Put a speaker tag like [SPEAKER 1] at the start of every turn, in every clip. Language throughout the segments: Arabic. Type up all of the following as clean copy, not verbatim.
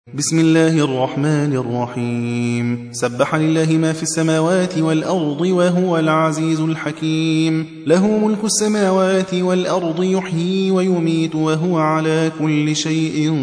[SPEAKER 1] بسم الله الرحمن الرحيم. سبح لله ما في السماوات والأرض وهو العزيز الحكيم. له ملك السماوات والأرض يحيي ويميت وهو على كل شيء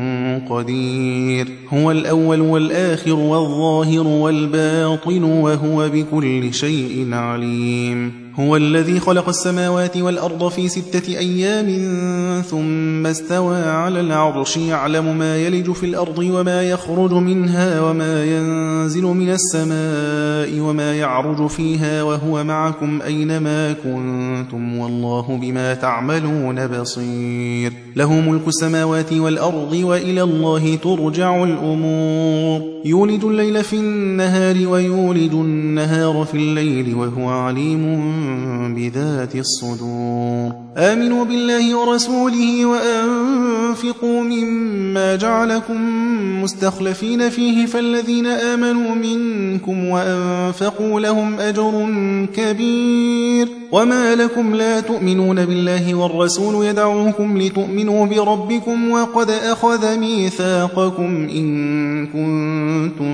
[SPEAKER 1] قدير. هو الأول والآخر والظاهر والباطن وهو بكل شيء عليم. هو الذي خلق السماوات والأرض في 6 أيام ثم استوى على العرش يعلم ما يلج في الأرض وما يخرج منها وما ينزل من السماء وما يعرج فيها وهو معكم أينما كنتم والله بما تعملون بصير. له ملك السماوات والأرض وإلى الله ترجع الأمور. يولد الليل في النهار ويولد النهار في الليل وهو عليم بذات الصدور. آمنوا بالله ورسوله وأنفقوا مما جعلكم مستخلفين فيه فالذين آمنوا منكم وأنفقوا لهم أجر كبير. وما لكم لا تؤمنون بالله والرسول يدعوكم لتؤمنوا بربكم وقد أخذ ميثاقكم إن كنتم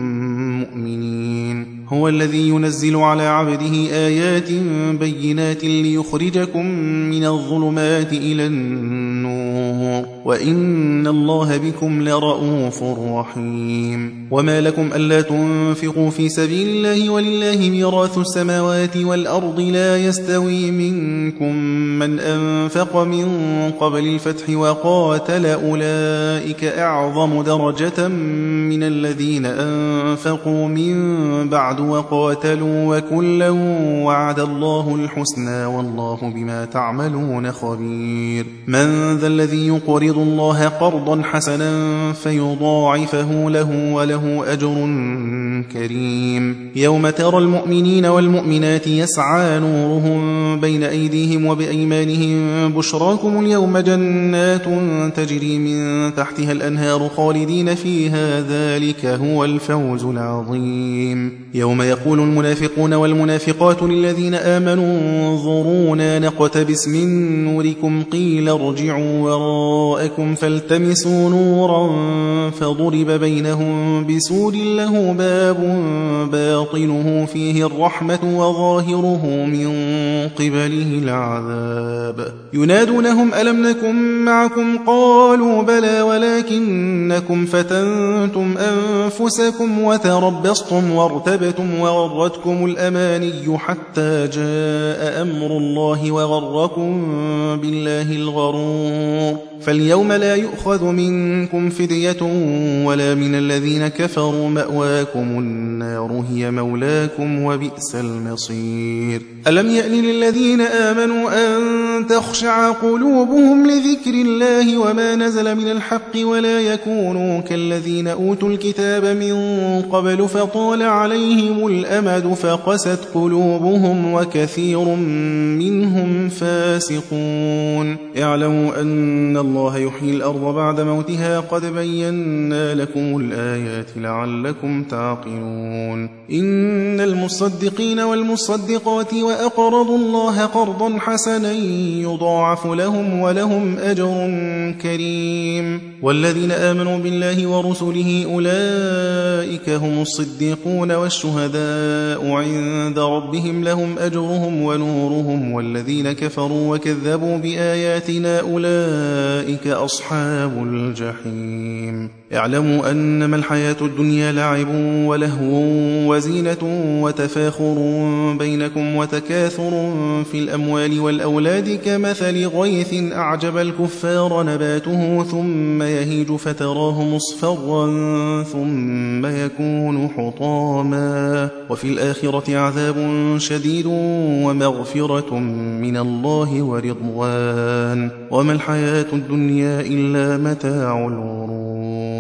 [SPEAKER 1] مؤمنين. هو الذي ينزل على عبده آيات بينات ليخرجكم من الظلمات إلى النور وإن الله بكم لرؤوف رحيم. وما لكم ألا تنفقوا في سبيل الله ولله ميراث السماوات والأرض لا يستوي منكم من أنفق من قبل الفتح وقاتل أولئك أعظم درجة من الذين أنفقوا من بعد وقاتلوا وكلا وعد الله الحسنى والله بما تعملون خبير. من ذا الذي يقرض الله قرضا حسنا فيضاعفه له وله أجر كريم. يوم ترى المؤمنين والمؤمنات يسعى نورهم بين أيديهم وبأيمانهم بشراكم اليوم جنات تجري من تحتها الأنهار خالدين فيها ذلك هو الفوز العظيم. يوم يقول المنافقون والمنافقات للذين آمنوا انظرونا نقتبس من نوركم قيل ارجعوا وراءكم فالتمسوا نورا فضرب بينهم بسور له باب باطنه فيه الرحمة وظاهره من قبله العذاب. ينادونهم ألم نكن معكم قالوا بلى ولكنكم فتنتم أنفسكم وتربصتم وارتبتم وغرتكم الأماني حتى جاء أمر الله وغركم بالله الغرور. فاليوم لا يؤخذ منكم فدية ولا من الذين كفروا مأواكم النار هي مولاكم وبئس المصير. ألم يأن للذين آمنوا أن تخشع قلوبهم لذكر الله وما نزل من الحق ولا يكونوا كالذين أوتوا الكتاب من قبل فطال عليهم الأمد فقست قلوبهم وكثير منهم فاسقون. اعلموا أن الله يحيي الأرض بعد موتها قد بينا لكم الآيات لعلكم تعقلون. إن المصدقين والمصدقات وأقرضوا الله قرضا حسنا يضاعف لهم ولهم أجر كريم. والذين آمنوا بالله ورسله أولئك هم الصديقون والشهداء عند ربهم لهم أجرهم ونورهم. والذين كفروا وكذبوا بآياتنا أولئك أصحاب الجحيم. اعلموا أنما الحياة الدنيا لعب ولهو وزينة وتفاخر بينكم وتكاثر في الأموال والأولاد كمثل غيث أعجب الكفار نباته ثم يهيج فتراه مصفرا ثم يكون حطاما وفي الآخرة عذاب شديد ومغفرة من الله ورضوان وما الحياة الدنيا إلا متاع الغرور.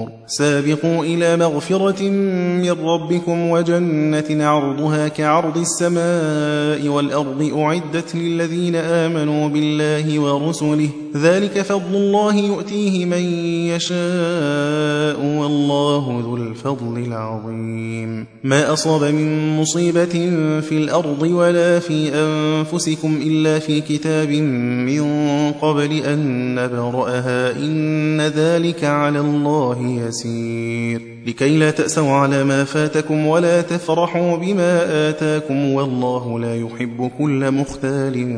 [SPEAKER 1] سابقوا إلى مغفرة من ربكم وجنة عرضها كعرض السماء والأرض أعدت للذين آمنوا بالله ورسله ذلك فضل الله يؤتيه من يشاء والله ذو الفضل الفضل العظيم. ما أصاب من مصيبة في الأرض ولا في أنفسكم إلا في كتاب من قبل أن نبرأها إن ذلك على الله يسير. لكي لا تأسوا على ما فاتكم ولا تفرحوا بما آتاكم والله لا يحب كل مختال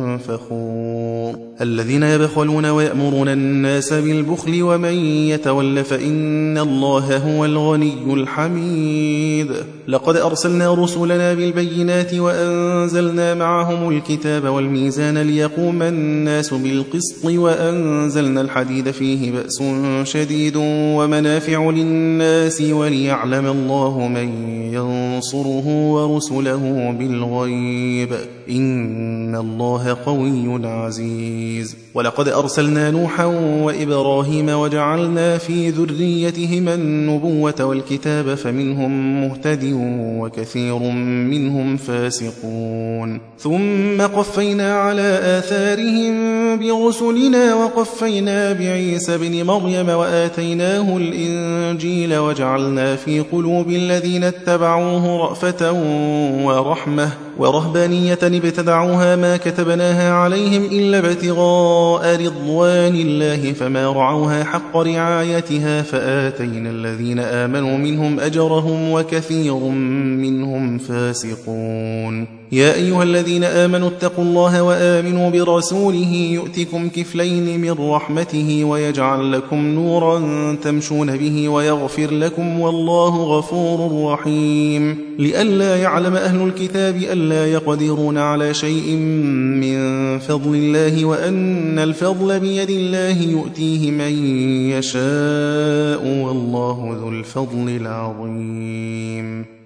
[SPEAKER 1] فخور. الذين يبخلون ويأمرون الناس بالبخل ومن يتول فإن الله هو الغني الحميد. لقد أرسلنا رسلنا بالبينات وأنزلنا معهم الكتاب والميزان ليقوم الناس بالقسط وأنزلنا الحديد فيه بأس شديد ومنافع للناس وليعلم الله من ينصره ورسله بالغيب إن الله قوي عزيز. ولقد أرسلنا نوحا وإبراهيم وجعلنا في ذريتهما النبوة والكتاب فمنهم مهتد وكثير منهم فاسقون. ثم قفينا على آثارهم برسلنا وقفينا بعيسى بن مريم وآتيناه الإنجيل وجعلنا في قلوب الذين اتبعوه رأفة ورحمة ورهبانية ابتدعوها ما كتبناها عليهم إلا ابتغاء رضوان الله فما رعوها حق رعايتها فآتينا الذين آمنوا منهم أجرهم وكثير منهم فاسقون. يا أيها الذين آمنوا اتقوا الله وآمنوا برسوله يؤتكم كفلين من رحمته ويجعل لكم نورا تمشون به ويغفر لكم والله غفور رحيم. لئلا يعلم أهل الكتاب ألا يقدرون على شيء من فضل الله وأن الفضل بيد الله يؤتيه من يشاء والله ذو الفضل العظيم.